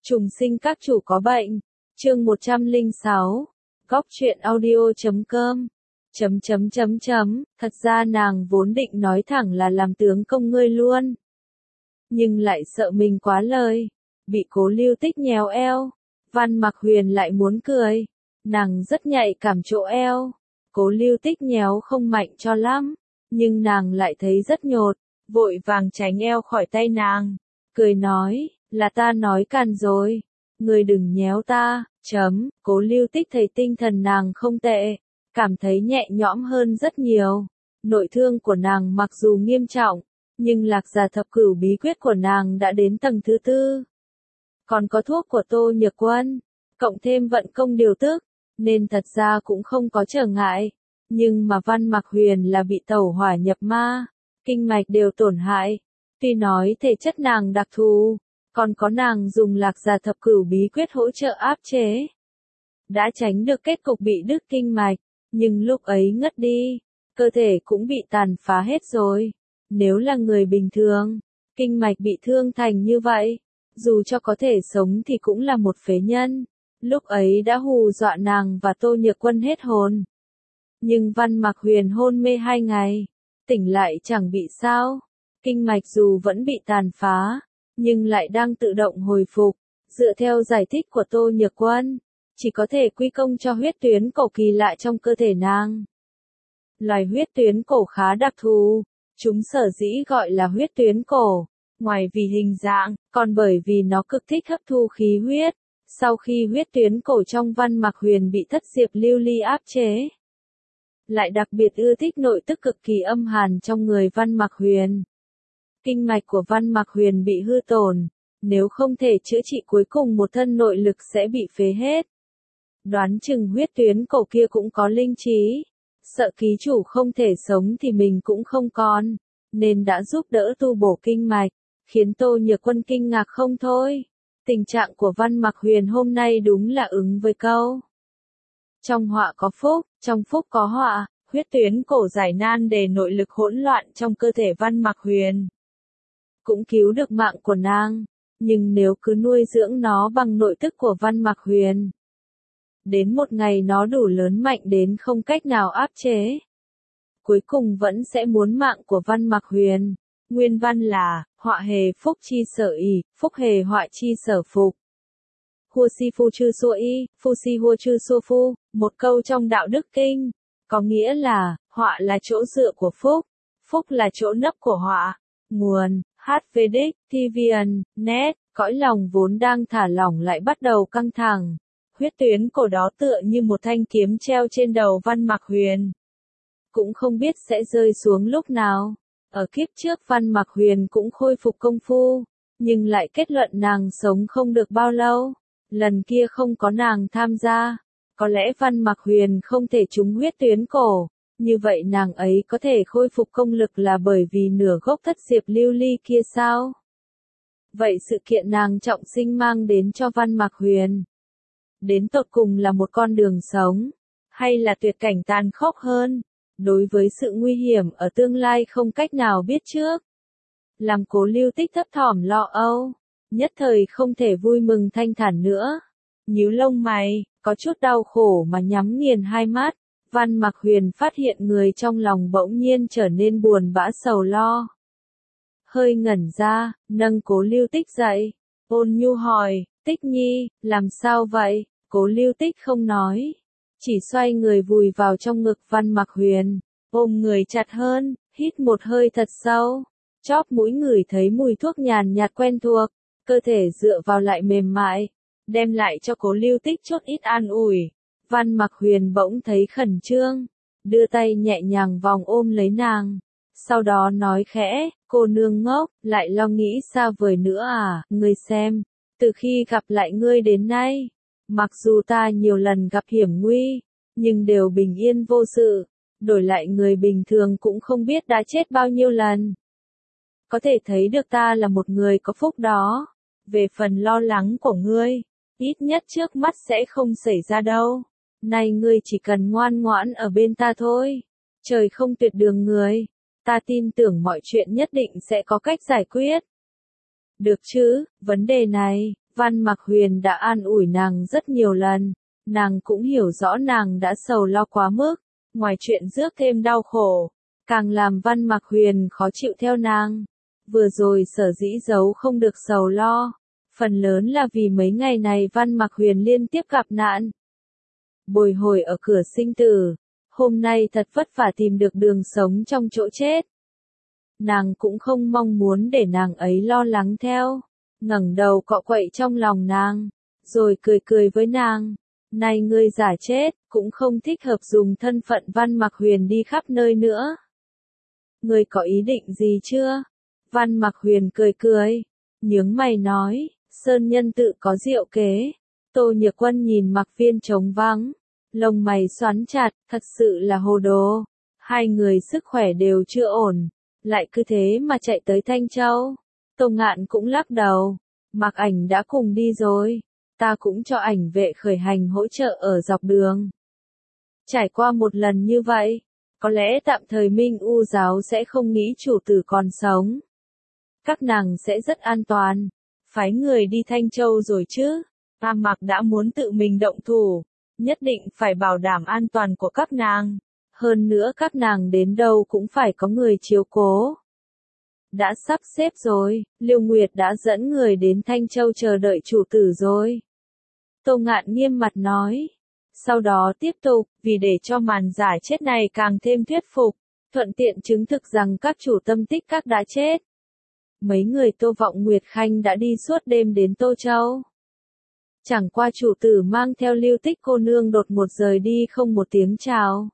Trùng sinh các chủ có bệnh. Chương 106. Góc truyện audio.com. Thật ra nàng vốn định nói thẳng là làm tướng công ngươi luôn. Nhưng lại sợ mình quá lời. Bị Cố Lưu Tích nhéo eo. Văn Mặc Huyền lại muốn cười. Nàng rất nhạy cảm chỗ eo. Cố Lưu Tích nhéo không mạnh cho lắm. Nhưng nàng lại thấy rất nhột. Vội vàng tránh eo khỏi tay nàng. Cười nói, là ta nói càn rồi. Ngươi đừng nhéo ta. Cố Lưu Tích thấy tinh thần nàng không tệ. Cảm thấy nhẹ nhõm hơn rất nhiều. Nội thương của nàng mặc dù nghiêm trọng. Nhưng Lạc Già Thập Cửu bí quyết của nàng đã đến tầng thứ 4. Còn có thuốc của Tô Nhược Quân. Cộng thêm vận công điều tức. Nên thật ra cũng không có trở ngại. Nhưng mà Văn Mặc Huyền là bị tẩu hỏa nhập ma. Kinh mạch đều tổn hại. Tuy nói thể chất nàng đặc thù. Còn có nàng dùng Lạc Già Thập Cửu bí quyết hỗ trợ áp chế. Đã tránh được kết cục bị đứt kinh mạch. Nhưng lúc ấy ngất đi. Cơ thể cũng bị tàn phá hết rồi. Nếu là người bình thường. Kinh mạch bị thương thành như vậy. Dù cho có thể sống thì cũng là một phế nhân. Lúc ấy đã hù dọa nàng và Tô Nhược Quân hết hồn. Nhưng Văn Mặc Huyền hôn mê 2 ngày. Tỉnh lại chẳng bị sao. Kinh mạch dù vẫn bị tàn phá. Nhưng lại đang tự động hồi phục. Dựa theo giải thích của Tô Nhược Quân. Chỉ có thể quy công cho huyết tuyến cổ kỳ lạ trong cơ thể nàng. Loài huyết tuyến cổ khá đặc thù. Chúng sở dĩ gọi là huyết tuyến cổ. Ngoài vì hình dạng, còn bởi vì nó cực thích hấp thu khí huyết. Sau khi huyết tuyến cổ trong Văn Mặc Huyền bị Thất Diệp Lưu Ly áp chế. Lại đặc biệt ưa thích nội tức cực kỳ âm hàn trong người Văn Mặc Huyền. Kinh mạch của Văn Mặc Huyền bị hư tổn. Nếu không thể chữa trị cuối cùng một thân nội lực sẽ bị phế hết. Đoán chừng huyết tuyến cổ kia cũng có linh trí. Sợ ký chủ không thể sống thì mình cũng không còn. Nên đã giúp đỡ tu bổ kinh mạch. Khiến Tô Nhược Quân kinh ngạc không thôi. Tình trạng của Văn Mặc Huyền hôm nay đúng là ứng với câu. Trong họa có phúc, trong phúc có họa. Huyết tuyến cổ giải nan để nội lực hỗn loạn trong cơ thể Văn Mặc Huyền. Cũng cứu được mạng của nàng. Nhưng nếu cứ nuôi dưỡng nó bằng nội tức của Văn Mặc Huyền. Đến một ngày nó đủ lớn mạnh đến không cách nào áp chế. Cuối cùng vẫn sẽ muốn mạng của Văn Mặc Huyền. Nguyên văn là, họa hề phúc chi sở y, phúc hề họa chi sở phục. Hua si phu chư xua y, phu si hua chư xua phu, một câu trong đạo đức kinh. Có nghĩa là, họa là chỗ dựa của phúc, phúc là chỗ nấp của họa. Nguồn, HVDIC, TVN, net, cõi lòng vốn đang thả lỏng lại bắt đầu căng thẳng. Huyết tuyến cổ đó tựa như một thanh kiếm treo trên đầu Văn Mặc Huyền. Cũng không biết sẽ rơi xuống lúc nào. Ở kiếp trước Văn Mặc Huyền cũng khôi phục công phu. Nhưng lại kết luận nàng sống không được bao lâu. Lần kia không có nàng tham gia. Có lẽ Văn Mặc Huyền không thể trúng huyết tuyến cổ. Như vậy nàng ấy có thể khôi phục công lực là bởi vì nửa gốc Thất Diệp Lưu Ly kia sao? Vậy sự kiện nàng trọng sinh mang đến cho Văn Mặc Huyền. Đến tột cùng là một con đường sống. Hay là tuyệt cảnh tàn khốc hơn. Đối với sự nguy hiểm ở tương lai không cách nào biết trước. Làm Cố Lưu Tích thấp thỏm lo âu. Nhất thời không thể vui mừng thanh thản nữa. Nhíu lông mày, có chút đau khổ mà nhắm nghiền hai mắt. Văn Mặc Huyền phát hiện người trong lòng bỗng nhiên trở nên buồn bã sầu lo. Hơi ngẩn ra, nâng Cố Lưu Tích dậy. Ôn nhu hỏi, Tích nhi, làm sao vậy? Cố Lưu Tích không nói. Chỉ xoay người vùi vào trong ngực Văn Mặc Huyền. Ôm người chặt hơn, hít một hơi thật sâu. Chóp mũi ngửi thấy mùi thuốc nhàn nhạt quen thuộc. Cơ thể dựa vào lại mềm mại. Đem lại cho Cố Lưu Tích chút ít an ủi. Văn Mặc Huyền bỗng thấy khẩn trương. Đưa tay nhẹ nhàng vòng ôm lấy nàng. Sau đó nói khẽ, cô nương ngốc, lại lo nghĩ xa vời nữa à, ngươi xem. Từ khi gặp lại ngươi đến nay. Mặc dù ta nhiều lần gặp hiểm nguy. Nhưng đều bình yên vô sự. Đổi lại người bình thường cũng không biết đã chết bao nhiêu lần. Có thể thấy được ta là một người có phúc đó. Về phần lo lắng của ngươi. Ít nhất trước mắt sẽ không xảy ra đâu. Này ngươi chỉ cần ngoan ngoãn ở bên ta thôi. Trời không tuyệt đường người. Ta tin tưởng mọi chuyện nhất định sẽ có cách giải quyết. Được chứ, vấn đề này, Văn Mặc Huyền đã an ủi nàng rất nhiều lần, nàng cũng hiểu rõ nàng đã sầu lo quá mức, ngoài chuyện rước thêm đau khổ, càng làm Văn Mặc Huyền khó chịu theo nàng. Vừa rồi sở dĩ giấu không được sầu lo, phần lớn là vì mấy ngày này Văn Mặc Huyền liên tiếp gặp nạn. Bồi hồi ở cửa sinh tử, hôm nay thật vất vả tìm được đường sống trong chỗ chết. Nàng cũng không mong muốn để nàng ấy lo lắng theo, ngẩng đầu cọ quậy trong lòng nàng, rồi cười cười với nàng. Này ngươi giả chết, cũng không thích hợp dùng thân phận Văn Mặc Huyền đi khắp nơi nữa. Ngươi có ý định gì chưa? Văn Mặc Huyền cười cười, nhướng mày nói, Sơn nhân tự có diệu kế. Tô Nhược Quân nhìn Mặc Viên trống vắng, lông mày xoắn chặt, thật sự là hồ đồ. Hai người sức khỏe đều chưa ổn, lại cứ thế mà chạy tới Thanh Châu. Tô Ngạn cũng lắc đầu, Mặc Ảnh đã cùng đi rồi, ta cũng cho Ảnh vệ khởi hành hỗ trợ ở dọc đường. Trải qua một lần như vậy, có lẽ tạm thời Minh U giáo sẽ không nghĩ chủ tử còn sống. Các nàng sẽ rất an toàn, phái người đi Thanh Châu rồi chứ. A Mặc đã muốn tự mình động thủ, nhất định phải bảo đảm an toàn của các nàng. Hơn nữa các nàng đến đâu cũng phải có người chiếu cố. Đã sắp xếp rồi, Liêu Nguyệt đã dẫn người đến Thanh Châu chờ đợi chủ tử rồi. Tô Ngạn nghiêm mặt nói. Sau đó tiếp tục, vì để cho màn giải chết này càng thêm thuyết phục, thuận tiện chứng thực rằng các chủ tâm tích các đã chết. Mấy người Tô Vọng Nguyệt Khanh đã đi suốt đêm đến Tô Châu. Chẳng qua chủ tử mang theo Lưu Tích cô nương đột ngột rời đi không một tiếng chào.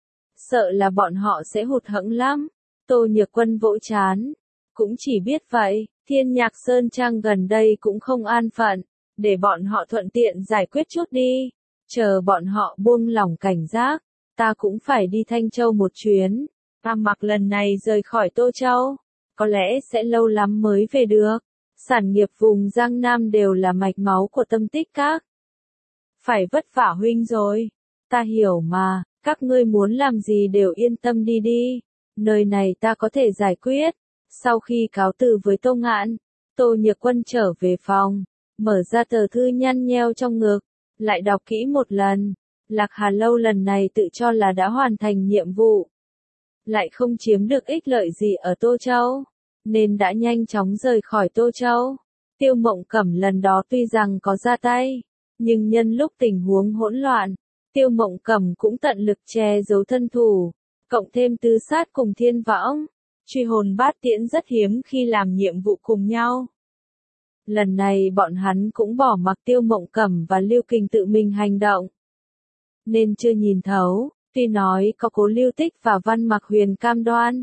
Sợ là bọn họ sẽ hụt hẫng lắm. Tô Nhược Quân vỗ chán. Cũng chỉ biết vậy, Thiên Nhạc Sơn Trang gần đây cũng không an phận, để bọn họ thuận tiện giải quyết chút đi. Chờ bọn họ buông lỏng cảnh giác, ta cũng phải đi Thanh Châu một chuyến. A Mặc lần này rời khỏi Tô Châu, có lẽ sẽ lâu lắm mới về được. Sản nghiệp vùng Giang Nam đều là mạch máu của Tâm Tích Các. Phải vất vả huynh rồi. Ta hiểu mà, các ngươi muốn làm gì đều yên tâm đi đi. Nơi này ta có thể giải quyết. Sau khi cáo từ với Tô Ngạn, Tô Nhược Quân trở về phòng, mở ra tờ thư nhăn nheo trong ngực, lại đọc kỹ một lần. Lạc Hà Lâu lần này tự cho là đã hoàn thành nhiệm vụ, lại không chiếm được ích lợi gì ở Tô Châu, nên đã nhanh chóng rời khỏi Tô Châu. Tiêu Mộng Cẩm lần đó tuy rằng có ra tay, nhưng nhân lúc tình huống hỗn loạn, Tiêu Mộng Cẩm cũng tận lực che giấu thân thủ, cộng thêm tứ sát cùng Thiên Võng, truy hồn bát tiễn rất hiếm khi làm nhiệm vụ cùng nhau. Lần này bọn hắn cũng bỏ mặc Tiêu Mộng Cẩm và Lưu Kình tự mình hành động, nên chưa nhìn thấu. Tuy nói có Cố Lưu Tích và Văn Mặc Huyền cam đoan,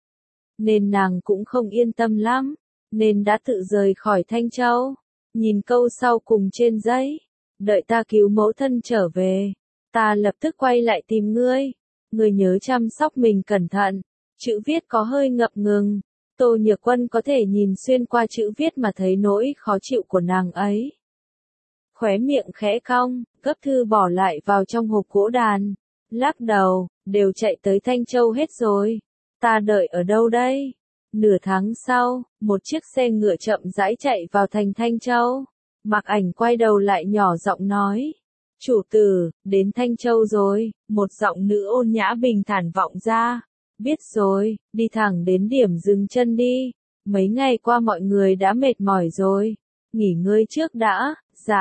nên nàng cũng không yên tâm lắm, nên đã tự rời khỏi Thanh Châu. Nhìn câu sau cùng trên giấy, đợi ta cứu mẫu thân trở về, ta lập tức quay lại tìm ngươi. Ngươi nhớ chăm sóc mình cẩn thận. Chữ viết có hơi ngập ngừng, Tô Nhược Quân có thể nhìn xuyên qua chữ viết mà thấy nỗi khó chịu của nàng ấy. Khóe miệng khẽ cong, gấp thư bỏ lại vào trong hộp gỗ đàn. Lắc đầu, đều chạy tới Thanh Châu hết rồi. Ta đợi ở đâu đây? Nửa tháng sau, một chiếc xe ngựa chậm rãi chạy vào thành Thanh Châu. Mặc Ảnh quay đầu lại nhỏ giọng nói. Chủ tử, đến Thanh Châu rồi. Một giọng nữ ôn nhã bình thản vọng ra. Biết rồi, đi thẳng đến điểm dừng chân đi. Mấy ngày qua mọi người đã mệt mỏi rồi. Nghỉ ngơi trước đã.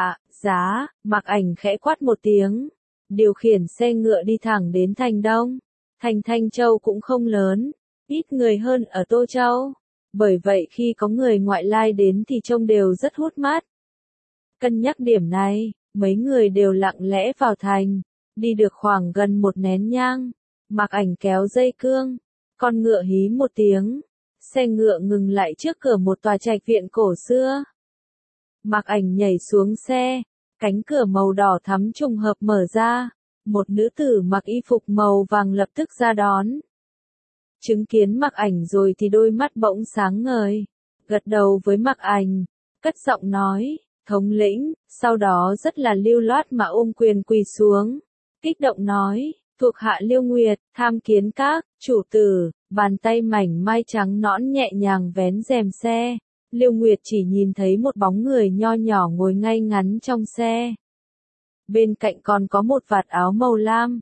Dạ, Mặc Ảnh khẽ quát một tiếng. Điều khiển xe ngựa đi thẳng đến thành Đông. Thành Thanh Châu cũng không lớn, ít người hơn ở Tô Châu. Bởi vậy khi có người ngoại lai đến thì trông đều rất hút mắt. Cân nhắc điểm này, mấy người đều lặng lẽ vào thành. Đi được khoảng gần một nén nhang, Mặc Ảnh kéo dây cương. Con ngựa hí một tiếng. Xe ngựa ngừng lại trước cửa một tòa trạch viện cổ xưa. Mặc Ảnh nhảy xuống xe. Cánh cửa màu đỏ thắm trùng hợp mở ra, một nữ tử mặc y phục màu vàng lập tức ra đón. Chứng kiến Mặc Ảnh rồi thì đôi mắt bỗng sáng ngời, gật đầu với Mặc Ảnh, cất giọng nói, thống lĩnh, sau đó rất là lưu loát mà ôm quyền quỳ xuống, kích động nói, thuộc hạ Liêu Nguyệt, tham kiến các chủ tử. Bàn tay mảnh mai trắng nõn nhẹ nhàng vén rèm xe, Liêu Nguyệt chỉ nhìn thấy một bóng người nho nhỏ ngồi ngay ngắn trong xe. Bên cạnh còn có một vạt áo màu lam.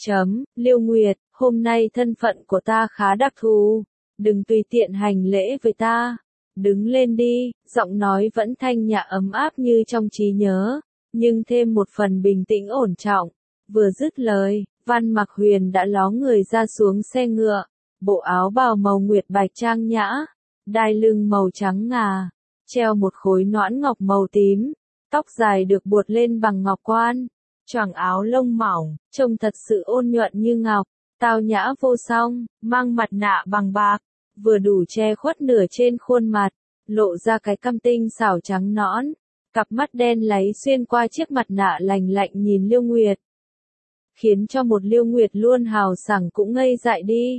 Liêu Nguyệt, hôm nay thân phận của ta khá đặc thù. Đừng tùy tiện hành lễ với ta. Đứng lên đi, giọng nói vẫn thanh nhã ấm áp như trong trí nhớ, nhưng thêm một phần bình tĩnh ổn trọng. Vừa dứt lời, Văn Mặc Huyền đã ló người ra xuống xe ngựa. Bộ áo bào màu nguyệt bạch trang nhã, đai lưng màu trắng ngà, treo một khối noãn ngọc màu tím, tóc dài được buộc lên bằng ngọc quan, choàng áo lông mỏng, trông thật sự ôn nhuận như ngọc, tao nhã vô song, mang mặt nạ bằng bạc, vừa đủ che khuất nửa trên khuôn mặt, lộ ra cái cằm tinh xảo trắng nõn, cặp mắt đen láy xuyên qua chiếc mặt nạ lành lạnh nhìn Liêu Nguyệt, khiến cho một Liêu Nguyệt luôn hào sảng cũng ngây dại đi.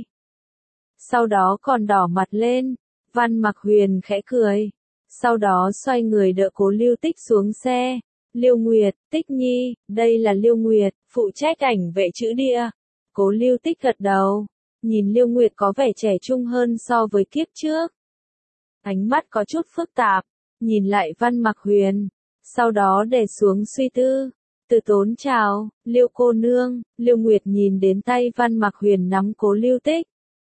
Sau đó còn đỏ mặt lên, Văn Mặc Huyền khẽ cười, sau đó xoay người đỡ Cố Lưu Tích xuống xe. Liêu Nguyệt, Tích Nhi, đây là Liêu Nguyệt, phụ trách ảnh vệ chữ địa. Cố Lưu Tích gật đầu, nhìn Liêu Nguyệt có vẻ trẻ trung hơn so với kiếp trước. Ánh mắt có chút phức tạp, nhìn lại Văn Mặc Huyền, sau đó để xuống suy tư. Từ tốn chào, Liêu cô nương. Liêu Nguyệt nhìn đến tay Văn Mặc Huyền nắm Cố Lưu Tích.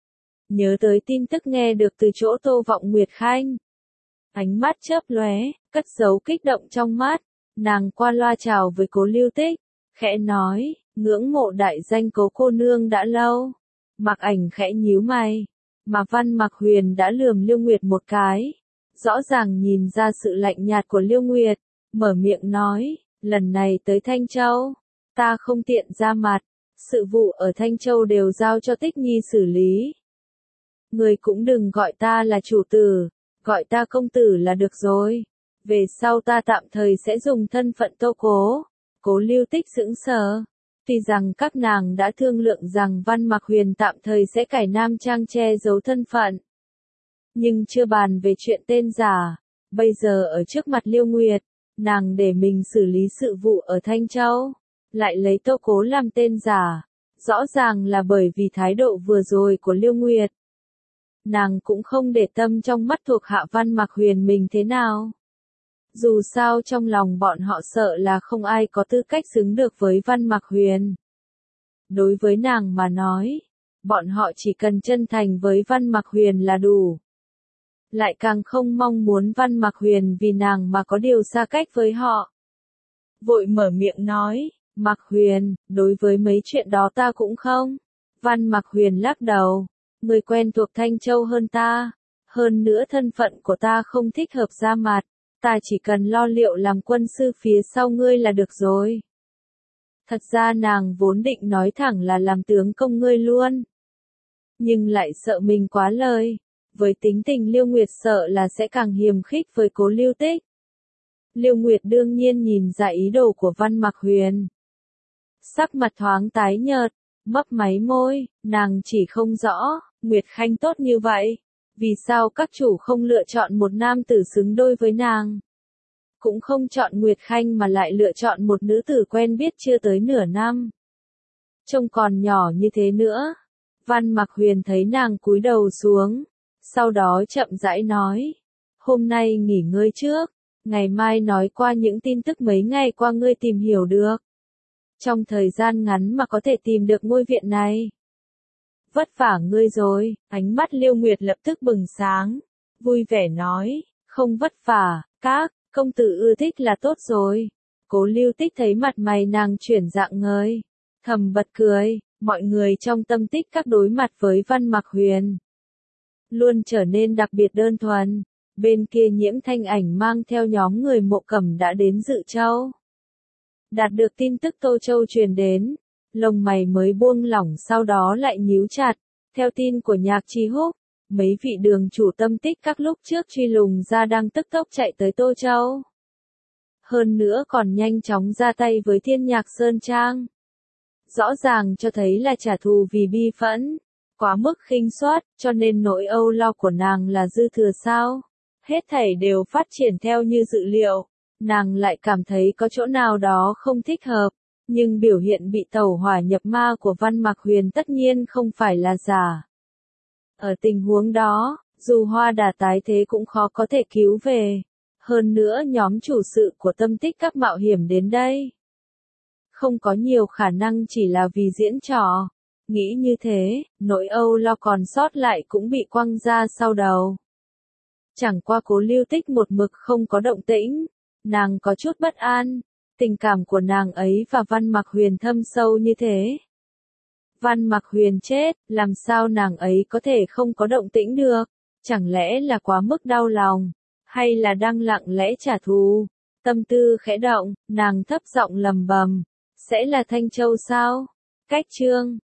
Nhớ tới tin tức nghe được từ chỗ Tô Vọng Nguyệt Khanh. Ánh mắt chớp lóe, cất giấu kích động trong mắt, nàng qua loa chào với Cố Lưu Tích, khẽ nói, ngưỡng mộ đại danh Cố cô nương đã lâu. Mặc Ảnh khẽ nhíu mày, mà Văn Mặc Huyền đã lườm Liêu Nguyệt một cái, rõ ràng nhìn ra sự lạnh nhạt của Liêu Nguyệt, mở miệng nói, lần này tới Thanh Châu, ta không tiện ra mặt, sự vụ ở Thanh Châu đều giao cho Tích Nhi xử lý. Người cũng đừng gọi ta là chủ tử, gọi ta công tử là được rồi. Về sau ta tạm thời sẽ dùng thân phận Tô Cố. Cố Lưu Tích sững sờ. Tuy rằng các nàng đã thương lượng rằng Văn Mặc Huyền tạm thời sẽ cải nam trang che giấu thân phận. Nhưng chưa bàn về chuyện tên giả. Bây giờ ở trước mặt Liêu Nguyệt, nàng để mình xử lý sự vụ ở Thanh Châu. Lại lấy Tô Cố làm tên giả. Rõ ràng là bởi vì thái độ vừa rồi của Liêu Nguyệt. Nàng cũng không để tâm trong mắt thuộc hạ Văn Mặc Huyền mình thế nào. Dù sao trong lòng bọn họ sợ là không ai có tư cách xứng được với Văn Mặc Huyền. Đối với nàng mà nói, bọn họ chỉ cần chân thành với Văn Mặc Huyền là đủ. Lại càng không mong muốn Văn Mặc Huyền vì nàng mà có điều xa cách với họ. Vội mở miệng nói, Mặc Huyền, đối với mấy chuyện đó ta cũng không. Văn Mặc Huyền lắc đầu. Người quen thuộc Thanh Châu hơn ta, hơn nữa thân phận của ta không thích hợp ra mặt, ta chỉ cần lo liệu làm quân sư phía sau ngươi là được rồi. Thật ra nàng vốn định nói thẳng là làm tướng công ngươi luôn, nhưng lại sợ mình quá lời, với tính tình Liêu Nguyệt sợ là sẽ càng hiềm khích với Cố Lưu Tích. Liêu Nguyệt đương nhiên nhìn ra ý đồ của Văn Mặc Huyền. Sắc mặt thoáng tái nhợt, mấp máy môi, nàng chỉ không rõ, Nguyệt Khanh tốt như vậy, vì sao các chủ không lựa chọn một nam tử xứng đôi với nàng? Cũng không chọn Nguyệt Khanh mà lại lựa chọn một nữ tử quen biết chưa tới nửa năm. Trông còn nhỏ như thế nữa. Văn Mặc Huyền thấy nàng cúi đầu xuống, sau đó chậm rãi nói, hôm nay nghỉ ngơi trước, ngày mai nói qua những tin tức mấy ngày qua ngươi tìm hiểu được. Trong thời gian ngắn mà có thể tìm được ngôi viện này. Vất vả ngươi rồi, ánh mắt Liêu Nguyệt lập tức bừng sáng, vui vẻ nói, không vất vả, các công tử ưa thích là tốt rồi. Cố Lưu Tích thấy mặt mày nàng chuyển dạng ngời, thầm bật cười, mọi người trong tâm tích các đối mặt với Văn Mặc Huyền. Luôn trở nên đặc biệt đơn thuần, bên kia Nhiễm Thanh Ảnh mang theo nhóm người Mộ Cẩm đã đến Dự Châu. Đạt được tin tức Tô Châu truyền đến, lông mày mới buông lỏng sau đó lại nhíu chặt, theo tin của Nhạc Chi Húc, mấy vị đường chủ tâm tích các lúc trước truy lùng ra đang tức tốc chạy tới Tô Châu. Hơn nữa còn nhanh chóng ra tay với Thiên Nhạc Sơn Trang. Rõ ràng cho thấy là trả thù vì bi phẫn, quá mức khinh suất, cho nên nỗi âu lo của nàng là dư thừa sao. Hết thảy đều phát triển theo như dự liệu. Nàng lại cảm thấy có chỗ nào đó không thích hợp, nhưng biểu hiện bị tẩu hỏa nhập ma của Văn Mặc Huyền tất nhiên không phải là giả. Ở tình huống đó, Dù Hoa Đà tái thế cũng khó có thể cứu về. Hơn nữa nhóm chủ sự của Tâm Tích các mạo hiểm đến đây. Không có nhiều khả năng chỉ là vì diễn trò. Nghĩ như thế, nỗi âu lo còn sót lại cũng bị quăng ra sau đầu. Chẳng qua Cố Lưu Tích một mực không có động tĩnh. Nàng có chút bất an. Tình cảm của nàng ấy và Văn Mặc Huyền thâm sâu như thế. Văn Mặc Huyền chết, làm sao nàng ấy có thể không có động tĩnh được? Chẳng lẽ là quá mức đau lòng? Hay là đang lặng lẽ trả thù? Tâm tư khẽ động, nàng thấp giọng lầm bầm. Sẽ là Thanh Châu sao? Cách chương